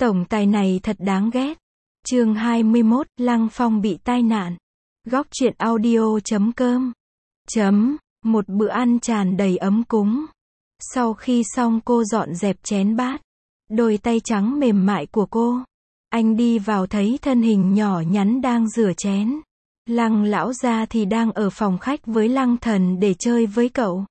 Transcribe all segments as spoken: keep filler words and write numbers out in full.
Tổng tài này thật đáng ghét. Chương hai mươi mốt, Lăng Phong bị tai nạn. Góc truyện audio chấm com. Chấm, một bữa ăn tràn đầy ấm cúng. Sau khi xong cô dọn dẹp chén bát, đôi tay trắng mềm mại của cô. Anh đi vào thấy thân hình nhỏ nhắn đang rửa chén. Lăng lão gia thì đang ở phòng khách với Lăng Thần để chơi với cậu.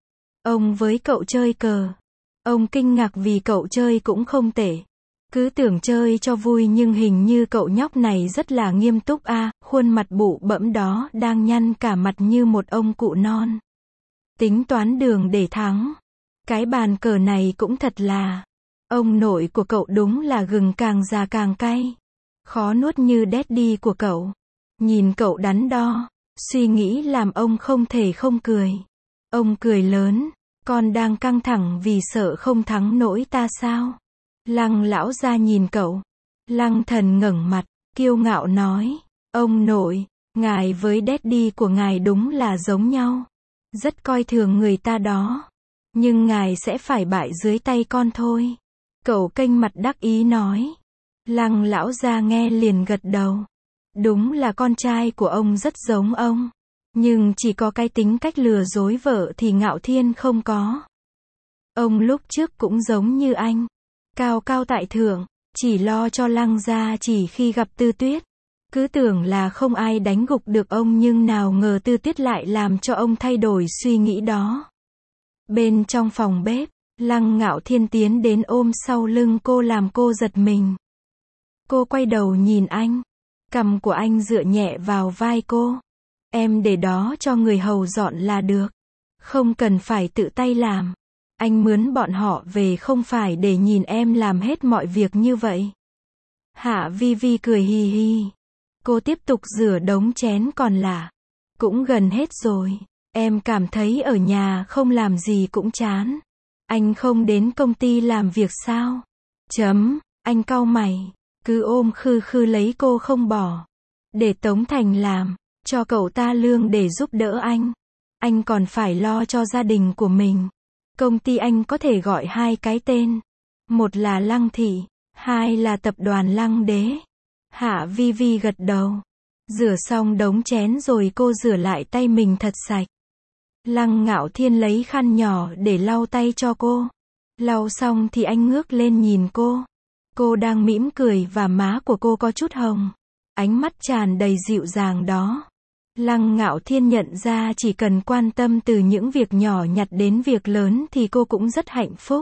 Ông với cậu chơi cờ. Ông kinh ngạc vì cậu chơi cũng không tệ. Cứ tưởng chơi cho vui nhưng hình như cậu nhóc này rất là nghiêm túc a, à, khuôn mặt bụ bẫm đó đang nhăn cả mặt như một ông cụ non. Tính toán đường để thắng. Cái bàn cờ này cũng thật là. Ông nội của cậu đúng là gừng càng già càng cay. Khó nuốt như daddy của cậu. Nhìn cậu đắn đo, suy nghĩ làm ông không thể không cười. Ông cười lớn, con đang căng thẳng vì sợ không thắng nổi ta sao? Lăng lão gia nhìn cậu. Lăng Thần ngẩng mặt, kiêu ngạo nói, ông nội, ngài với daddy của ngài đúng là giống nhau. Rất coi thường người ta đó. Nhưng ngài sẽ phải bại dưới tay con thôi. Cậu kênh mặt đắc ý nói. Lăng lão gia nghe liền gật đầu. Đúng là con trai của ông rất giống ông. Nhưng chỉ có cái tính cách lừa dối vợ thì Ngạo Thiên không có. Ông lúc trước cũng giống như anh. Cao cao tại thượng, chỉ lo cho Lăng gia chỉ khi gặp Tư Tuyết. Cứ tưởng là không ai đánh gục được ông nhưng nào ngờ Tư Tuyết lại làm cho ông thay đổi suy nghĩ đó. Bên trong phòng bếp, Lăng Ngạo Thiên tiến đến ôm sau lưng cô làm cô giật mình. Cô quay đầu nhìn anh. Cằm của anh dựa nhẹ vào vai cô. Em để đó cho người hầu dọn là được. Không cần phải tự tay làm. Anh mướn bọn họ về không phải để nhìn em làm hết mọi việc như vậy. Hạ Vi Vi cười hì hì. Cô tiếp tục rửa đống chén còn lại. Cũng gần hết rồi. Em cảm thấy ở nhà không làm gì cũng chán. Anh không đến công ty làm việc sao? Chấm, anh cau mày. Cứ ôm khư khư lấy cô không bỏ. Để Tống Thành làm. Cho cậu ta lương để giúp đỡ anh. Anh còn phải lo cho gia đình của mình. Công ty anh có thể gọi hai cái tên. Một là Lăng Thị. Hai là tập đoàn Lăng Đế. Hạ Vi Vi gật đầu. Rửa xong đống chén rồi cô rửa lại tay mình thật sạch. Lăng Ngạo Thiên lấy khăn nhỏ để lau tay cho cô. Lau xong thì anh ngước lên nhìn cô. Cô đang mỉm cười và má của cô có chút hồng. Ánh mắt tràn đầy dịu dàng đó. Lăng Ngạo Thiên nhận ra chỉ cần quan tâm từ những việc nhỏ nhặt đến việc lớn thì cô cũng rất hạnh phúc.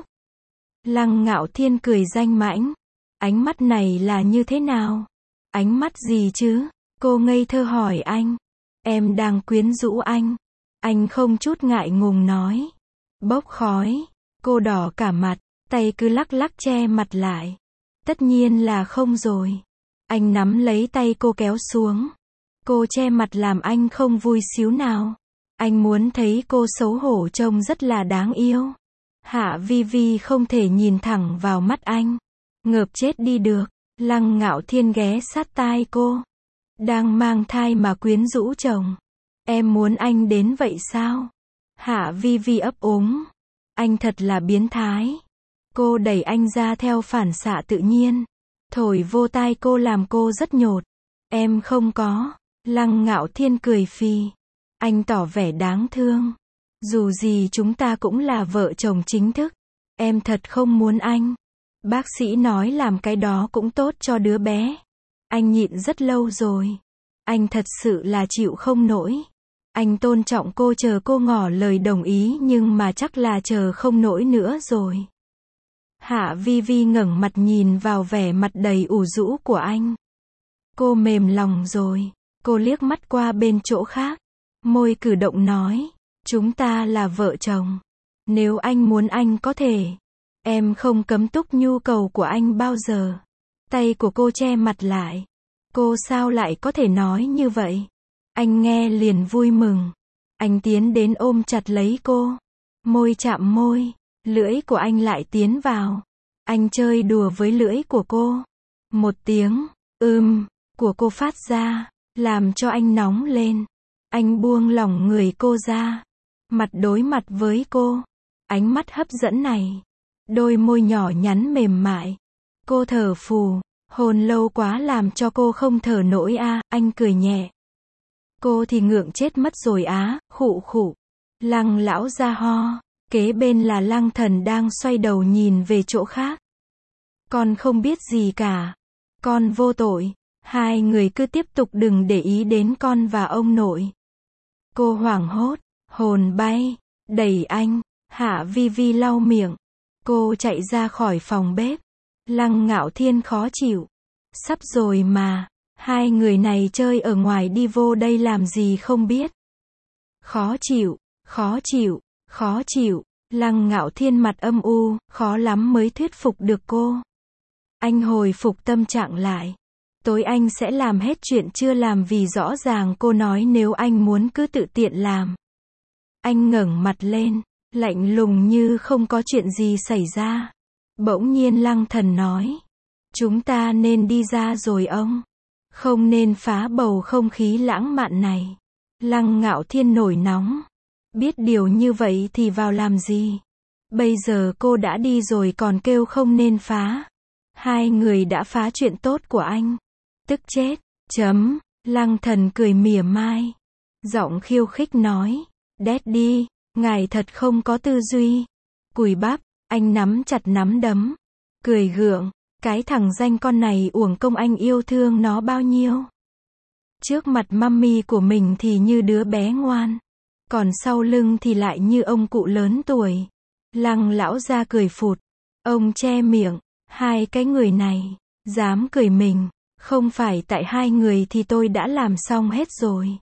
Lăng Ngạo Thiên cười danh mãnh. Ánh mắt này là như thế nào? Ánh mắt gì chứ? Cô ngây thơ hỏi anh. Em đang quyến rũ anh. Anh không chút ngại ngùng nói. Bốc khói. Cô đỏ cả mặt, tay cứ lắc lắc che mặt lại. Tất nhiên là không rồi. Anh nắm lấy tay cô kéo xuống. Cô che mặt làm anh không vui xíu nào. Anh muốn thấy cô xấu hổ trông rất là đáng yêu. Hạ Vi Vi không thể nhìn thẳng vào mắt anh. Ngợp chết đi được. Lăng Ngạo Thiên ghé sát tai cô. Đang mang thai mà quyến rũ chồng. Em muốn anh đến vậy sao? Hạ Vi Vi ấp úng. Anh thật là biến thái. Cô đẩy anh ra theo phản xạ tự nhiên. Thổi vô tai cô làm cô rất nhột. Em không có. Lăng Ngạo Thiên cười phì. Anh tỏ vẻ đáng thương. Dù gì chúng ta cũng là vợ chồng chính thức. Em thật không muốn anh. Bác sĩ nói làm cái đó cũng tốt cho đứa bé. Anh nhịn rất lâu rồi. Anh thật sự là chịu không nổi. Anh tôn trọng cô chờ cô ngỏ lời đồng ý nhưng mà chắc là chờ không nổi nữa rồi. Hạ Vi Vi ngẩng mặt nhìn vào vẻ mặt đầy ủ rũ của anh. Cô mềm lòng rồi. Cô liếc mắt qua bên chỗ khác. Môi cử động nói. Chúng ta là vợ chồng. Nếu anh muốn anh có thể. Em không cấm túc nhu cầu của anh bao giờ. Tay của cô che mặt lại. Cô sao lại có thể nói như vậy? Anh nghe liền vui mừng. Anh tiến đến ôm chặt lấy cô. Môi chạm môi. Lưỡi của anh lại tiến vào. Anh chơi đùa với lưỡi của cô. Một tiếng, ưm, của cô phát ra. Làm cho anh nóng lên. Anh buông lỏng người cô ra. Mặt đối mặt với cô. Ánh mắt hấp dẫn này. Đôi môi nhỏ nhắn mềm mại. Cô thở phù, hôn lâu quá làm cho cô không thở nổi a, à, anh cười nhẹ. Cô thì ngượng chết mất rồi á, khụ khụ. Lăng lão ra ho, kế bên là Lăng Thần đang xoay đầu nhìn về chỗ khác. Con không biết gì cả. Con vô tội. Hai người cứ tiếp tục đừng để ý đến con và ông nội. Cô hoảng hốt, hồn bay, đẩy anh. Hạ Vi Vi lau miệng. Cô chạy ra khỏi phòng bếp. Lăng Ngạo Thiên khó chịu. Sắp rồi mà. Hai người này chơi ở ngoài đi vô đây làm gì không biết. Khó chịu, khó chịu, khó chịu. Lăng Ngạo Thiên mặt âm u, khó lắm mới thuyết phục được cô. Anh hồi phục tâm trạng lại. Tối anh sẽ làm hết chuyện chưa làm vì rõ ràng cô nói nếu anh muốn cứ tự tiện làm. Anh ngẩng mặt lên, lạnh lùng như không có chuyện gì xảy ra. Bỗng nhiên Lăng Thần nói. Chúng ta nên đi ra rồi ông. Không nên phá bầu không khí lãng mạn này. Lăng Ngạo Thiên nổi nóng. Biết điều như vậy thì vào làm gì? Bây giờ cô đã đi rồi còn kêu không nên phá. Hai người đã phá chuyện tốt của anh. Tức chết. Chấm. Lăng Thần cười mỉa mai. Giọng khiêu khích nói. Daddy, ngài thật không có tư duy. Cùi bắp. Anh nắm chặt nắm đấm. Cười gượng. Cái thằng danh con này uổng công anh yêu thương nó bao nhiêu. Trước mặt mummy của mình thì như đứa bé ngoan. Còn sau lưng thì lại như ông cụ lớn tuổi. Lăng lão ra cười phụt. Ông che miệng. Hai cái người này. Dám cười mình. Không phải tại hai người thì tôi đã làm xong hết rồi.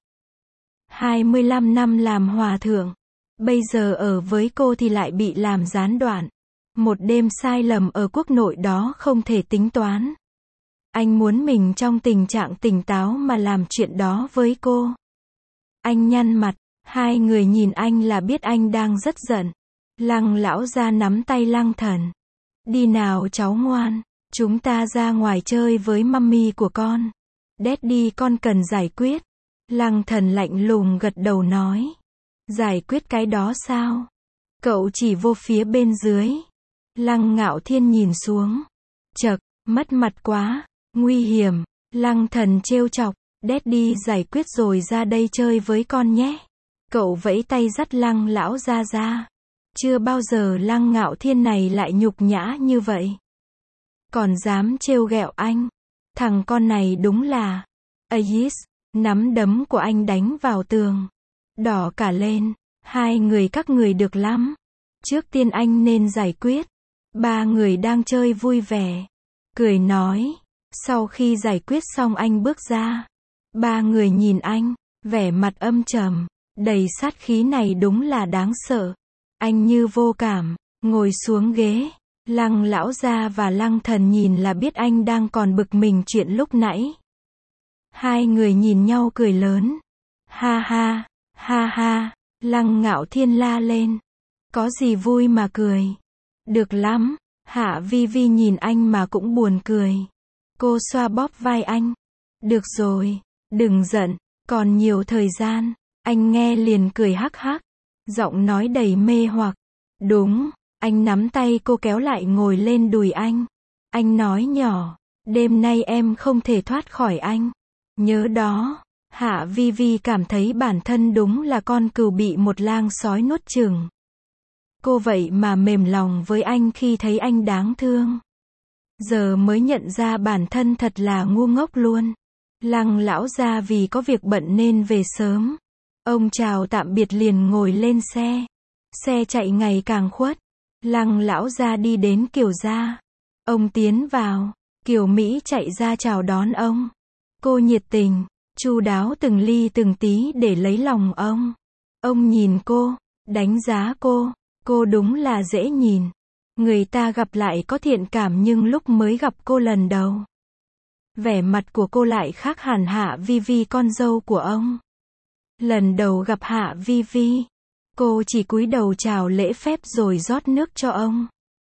hai mươi lăm năm làm hòa thượng. Bây giờ ở với cô thì lại bị làm gián đoạn. Một đêm sai lầm ở quốc nội đó không thể tính toán. Anh muốn mình trong tình trạng tỉnh táo mà làm chuyện đó với cô. Anh nhăn mặt. Hai người nhìn anh là biết anh đang rất giận. Lăng lão ra nắm tay Lăng Thần. Đi nào cháu ngoan. Chúng ta ra ngoài chơi với mummy của con. Daddy con cần giải quyết. Lăng Thần lạnh lùng gật đầu nói. Giải quyết cái đó sao? Cậu chỉ vô phía bên dưới. Lăng Ngạo Thiên nhìn xuống. Chậc, mất mặt quá. Nguy hiểm. Lăng Thần trêu chọc. Daddy giải quyết rồi ra đây chơi với con nhé. Cậu vẫy tay dắt Lăng lão ra ra. Chưa bao giờ Lăng Ngạo Thiên này lại nhục nhã như vậy. Còn dám trêu ghẹo anh. Thằng con này đúng là. Ayis. Nắm đấm của anh đánh vào tường. Đỏ cả lên. Hai người các người được lắm. Trước tiên anh nên giải quyết. Ba người đang chơi vui vẻ. Cười nói. Sau khi giải quyết xong anh bước ra. Ba người nhìn anh. Vẻ mặt âm trầm. Đầy sát khí này đúng là đáng sợ. Anh như vô cảm. Ngồi xuống ghế. Lăng lão gia và Lăng Thần nhìn là biết anh đang còn bực mình chuyện lúc nãy. Hai người nhìn nhau cười lớn. Ha ha. Ha ha. Lăng Ngạo Thiên la lên. Có gì vui mà cười. Được lắm. Hạ Vi Vi nhìn anh mà cũng buồn cười. Cô xoa bóp vai anh. Được rồi. Đừng giận. Còn nhiều thời gian. Anh nghe liền cười hắc hắc. Giọng nói đầy mê hoặc. Đúng. Anh nắm tay cô kéo lại ngồi lên đùi anh. Anh nói nhỏ. Đêm nay em không thể thoát khỏi anh. Nhớ đó. Hạ Vi Vi cảm thấy bản thân đúng là con cừu bị một lang sói nuốt chửng. Cô vậy mà mềm lòng với anh khi thấy anh đáng thương. Giờ mới nhận ra bản thân thật là ngu ngốc luôn. Lăng lão gia vì có việc bận nên về sớm. Ông chào tạm biệt liền ngồi lên xe. Xe chạy ngày càng khuất. Lăng lão gia đi đến Kiều gia. Ông tiến vào. Kiều Mỹ chạy ra chào đón ông. Cô nhiệt tình, chu đáo từng ly từng tí để lấy lòng ông. Ông nhìn cô, đánh giá cô. Cô đúng là dễ nhìn. Người ta gặp lại có thiện cảm nhưng lúc mới gặp cô lần đầu. Vẻ mặt của cô lại khác hẳn Hạ Vi Vi con dâu của ông. Lần đầu gặp Hạ Vi Vi, cô chỉ cúi đầu chào lễ phép rồi rót nước cho ông.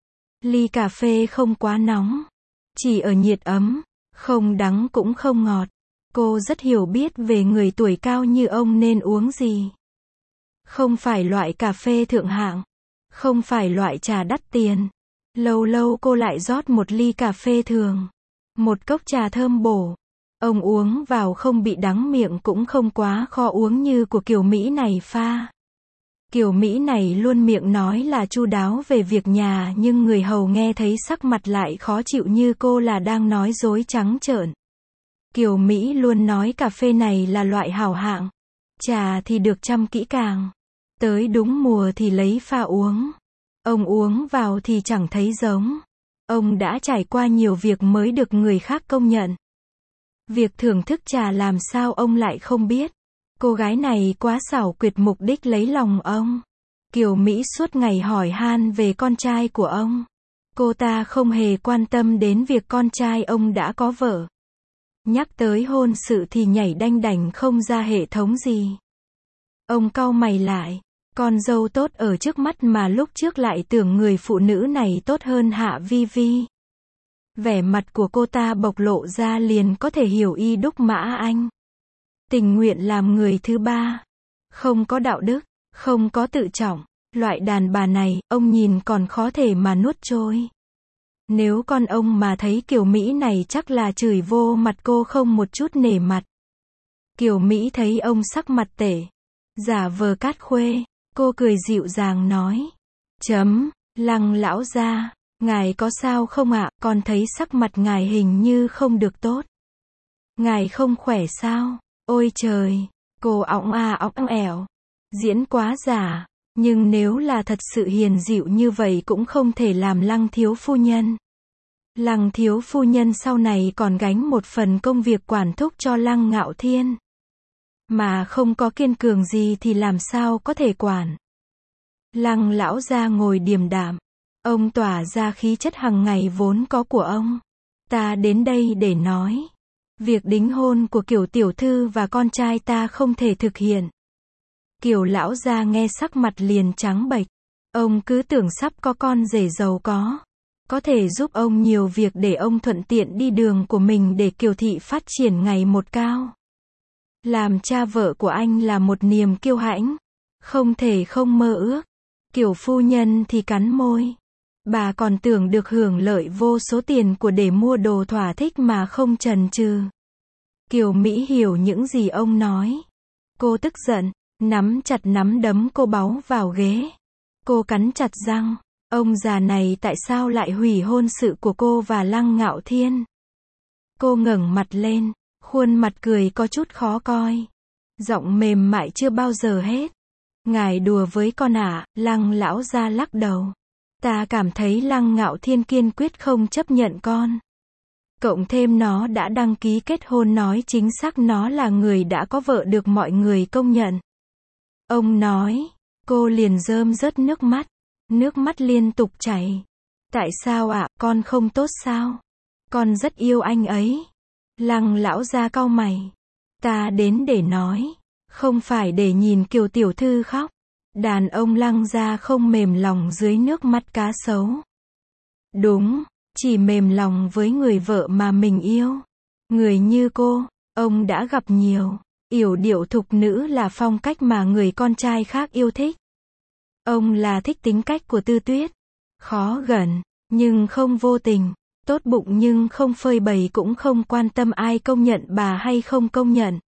Ly cà phê không quá nóng, chỉ ở nhiệt ấm, không đắng cũng không ngọt. Cô rất hiểu biết về người tuổi cao như ông nên uống gì. Không phải loại cà phê thượng hạng, không phải loại trà đắt tiền. Lâu lâu cô lại rót một ly cà phê thường. Một cốc trà thơm bổ. Ông uống vào không bị đắng miệng cũng không quá khó uống như của kiểu Mỹ này pha. Kiểu Mỹ này luôn miệng nói là chu đáo về việc nhà nhưng người hầu nghe thấy sắc mặt lại khó chịu như cô là đang nói dối trắng trợn. Kiểu Mỹ luôn nói cà phê này là loại hảo hạng. Trà thì được chăm kỹ càng. Tới đúng mùa thì lấy pha uống. Ông uống vào thì chẳng thấy giống. Ông đã trải qua nhiều việc mới được người khác công nhận. Việc thưởng thức trà làm sao ông lại không biết. Cô gái này quá xảo quyệt mục đích lấy lòng ông. Kiều Mỹ suốt ngày hỏi han về con trai của ông. Cô ta không hề quan tâm đến việc con trai ông đã có vợ. Nhắc tới hôn sự thì nhảy đanh đảnh không ra hệ thống gì. Ông cau mày lại. Con dâu tốt ở trước mắt mà lúc trước lại tưởng người phụ nữ này tốt hơn Hạ Vi Vi. Vẻ mặt của cô ta bộc lộ ra liền có thể hiểu y đúc Mã Anh. Tình nguyện làm người thứ ba. Không có đạo đức, không có tự trọng. Loại đàn bà này, ông nhìn còn khó thể mà nuốt trôi. Nếu con ông mà thấy kiểu Mỹ này chắc là chửi vô mặt cô không một chút nể mặt. Kiểu Mỹ thấy ông sắc mặt tệ. Giả vờ cát khuê. Cô cười dịu dàng nói. Chấm, Lăng lão gia, ngài có sao không ạ, con thấy sắc mặt ngài hình như không được tốt. Ngài không khỏe sao? Ôi trời, cô ỏng a ỏng ẻo. Diễn quá giả, nhưng nếu là thật sự hiền dịu như vậy cũng không thể làm Lăng thiếu phu nhân. Lăng thiếu phu nhân sau này còn gánh một phần công việc quản thúc cho Lăng Ngạo Thiên. Mà không có kiên cường gì thì làm sao có thể quản. Lăng lão gia ngồi điềm đạm. Ông tỏa ra khí chất hằng ngày vốn có của ông. Ta đến đây để nói. Việc đính hôn của Kiều tiểu thư và con trai ta không thể thực hiện. Kiều lão gia nghe sắc mặt liền trắng bệch. Ông cứ tưởng sắp có con rể giàu có. Có thể giúp ông nhiều việc để ông thuận tiện đi đường của mình để Kiều thị phát triển ngày một cao. Làm cha vợ của anh là một niềm kiêu hãnh. Không thể không mơ ước. Kiều phu nhân thì cắn môi. Bà còn tưởng được hưởng lợi vô số tiền của để mua đồ thỏa thích mà không chần chừ. Kiều Mỹ hiểu những gì ông nói. Cô tức giận, nắm chặt nắm đấm cô báu vào ghế. Cô cắn chặt răng. Ông già này tại sao lại hủy hôn sự của cô và Lăng Ngạo Thiên? Cô ngẩng mặt lên, khuôn mặt cười có chút khó coi. Giọng mềm mại chưa bao giờ hết. Ngài đùa với con ạ, à, Lăng lão gia lắc đầu. Ta cảm thấy Lăng Ngạo Thiên kiên quyết không chấp nhận con. Cộng thêm nó đã đăng ký kết hôn, nói chính xác nó là người đã có vợ được mọi người công nhận. Ông nói, cô liền rơm rớt nước mắt. Nước mắt liên tục chảy. Tại sao ạ, à, con không tốt sao? Con rất yêu anh ấy. Lăng lão gia cau mày. Ta đến để nói. Không phải để nhìn Kiều tiểu thư khóc. Đàn ông Lăng gia không mềm lòng dưới nước mắt cá sấu. Đúng, chỉ mềm lòng với người vợ mà mình yêu. Người như cô, ông đã gặp nhiều. Yểu điệu thục nữ là phong cách mà người con trai khác yêu thích. Ông là thích tính cách của Tư Tuyết. Khó gần, nhưng không vô tình. Tốt bụng nhưng không phơi bày, cũng không quan tâm ai công nhận bà hay không công nhận.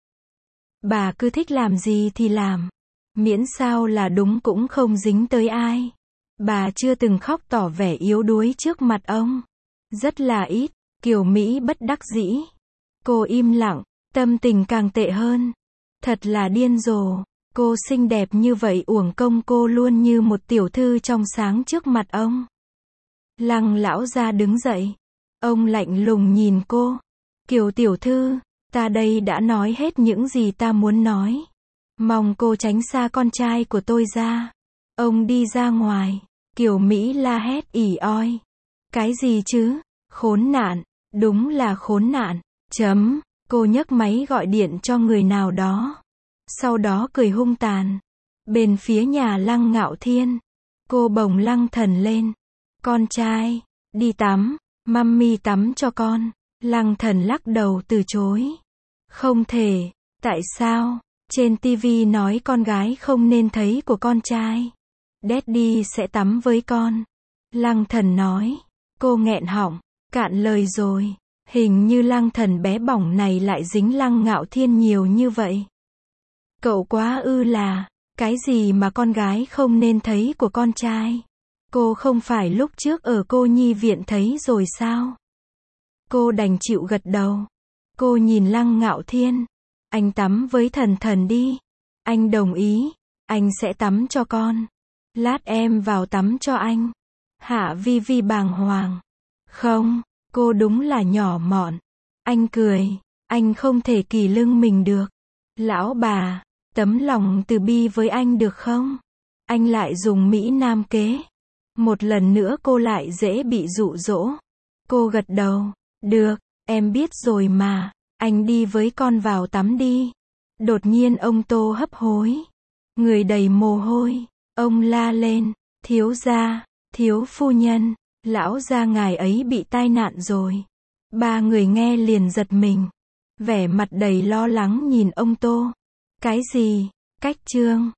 Bà cứ thích làm gì thì làm. Miễn sao là đúng, cũng không dính tới ai. Bà chưa từng khóc tỏ vẻ yếu đuối trước mặt ông. Rất là ít. Kiều Mỹ bất đắc dĩ. Cô im lặng, tâm tình càng tệ hơn. Thật là điên rồ. Cô xinh đẹp như vậy uổng công cô luôn như một tiểu thư trong sáng trước mặt ông. Lăng lão gia đứng dậy. Ông lạnh lùng nhìn cô. Kiều tiểu thư, ta đây đã nói hết những gì ta muốn nói. Mong cô tránh xa con trai của tôi ra. Ông đi ra ngoài. Kiều Mỹ la hét ỉ oi. Cái gì chứ? Khốn nạn. Đúng là khốn nạn. Chấm. Cô nhấc máy gọi điện cho người nào đó. Sau đó cười hung tàn. Bên phía nhà Lăng Ngạo Thiên. Cô bồng Lăng Thần lên. Con trai, đi tắm. Mummy tắm cho con. Lăng Thần lắc đầu từ chối. Không thể. Tại sao? Trên tivi nói con gái không nên thấy của con trai. Daddy sẽ tắm với con. Lăng Thần nói. Cô nghẹn họng, cạn lời rồi. Hình như Lăng Thần bé bỏng này lại dính Lăng Ngạo Thiên nhiều như vậy. Cậu quá ư là, cái gì mà con gái không nên thấy của con trai? Cô không phải lúc trước ở cô nhi viện thấy rồi sao? Cô đành chịu gật đầu. Cô nhìn Lăng Ngạo Thiên. Anh tắm với Thần Thần đi. Anh đồng ý. Anh sẽ tắm cho con. Lát em vào tắm cho anh. Hạ Vi Vi bàng hoàng. Không, cô đúng là nhỏ mọn. Anh cười. Anh không thể kỳ lưng mình được. Lão bà, tấm lòng từ bi với anh được không? Anh lại dùng Mỹ Nam kế. Một lần nữa cô lại dễ bị dụ dỗ. Cô gật đầu. Được, em biết rồi mà. Anh đi với con vào tắm đi. Đột nhiên ông Tô hấp hối. Người đầy mồ hôi. Ông la lên. Thiếu gia, thiếu phu nhân, lão gia ngài ấy bị tai nạn rồi. Ba người nghe liền giật mình. Vẻ mặt đầy lo lắng nhìn ông Tô. Cái gì? Cách chương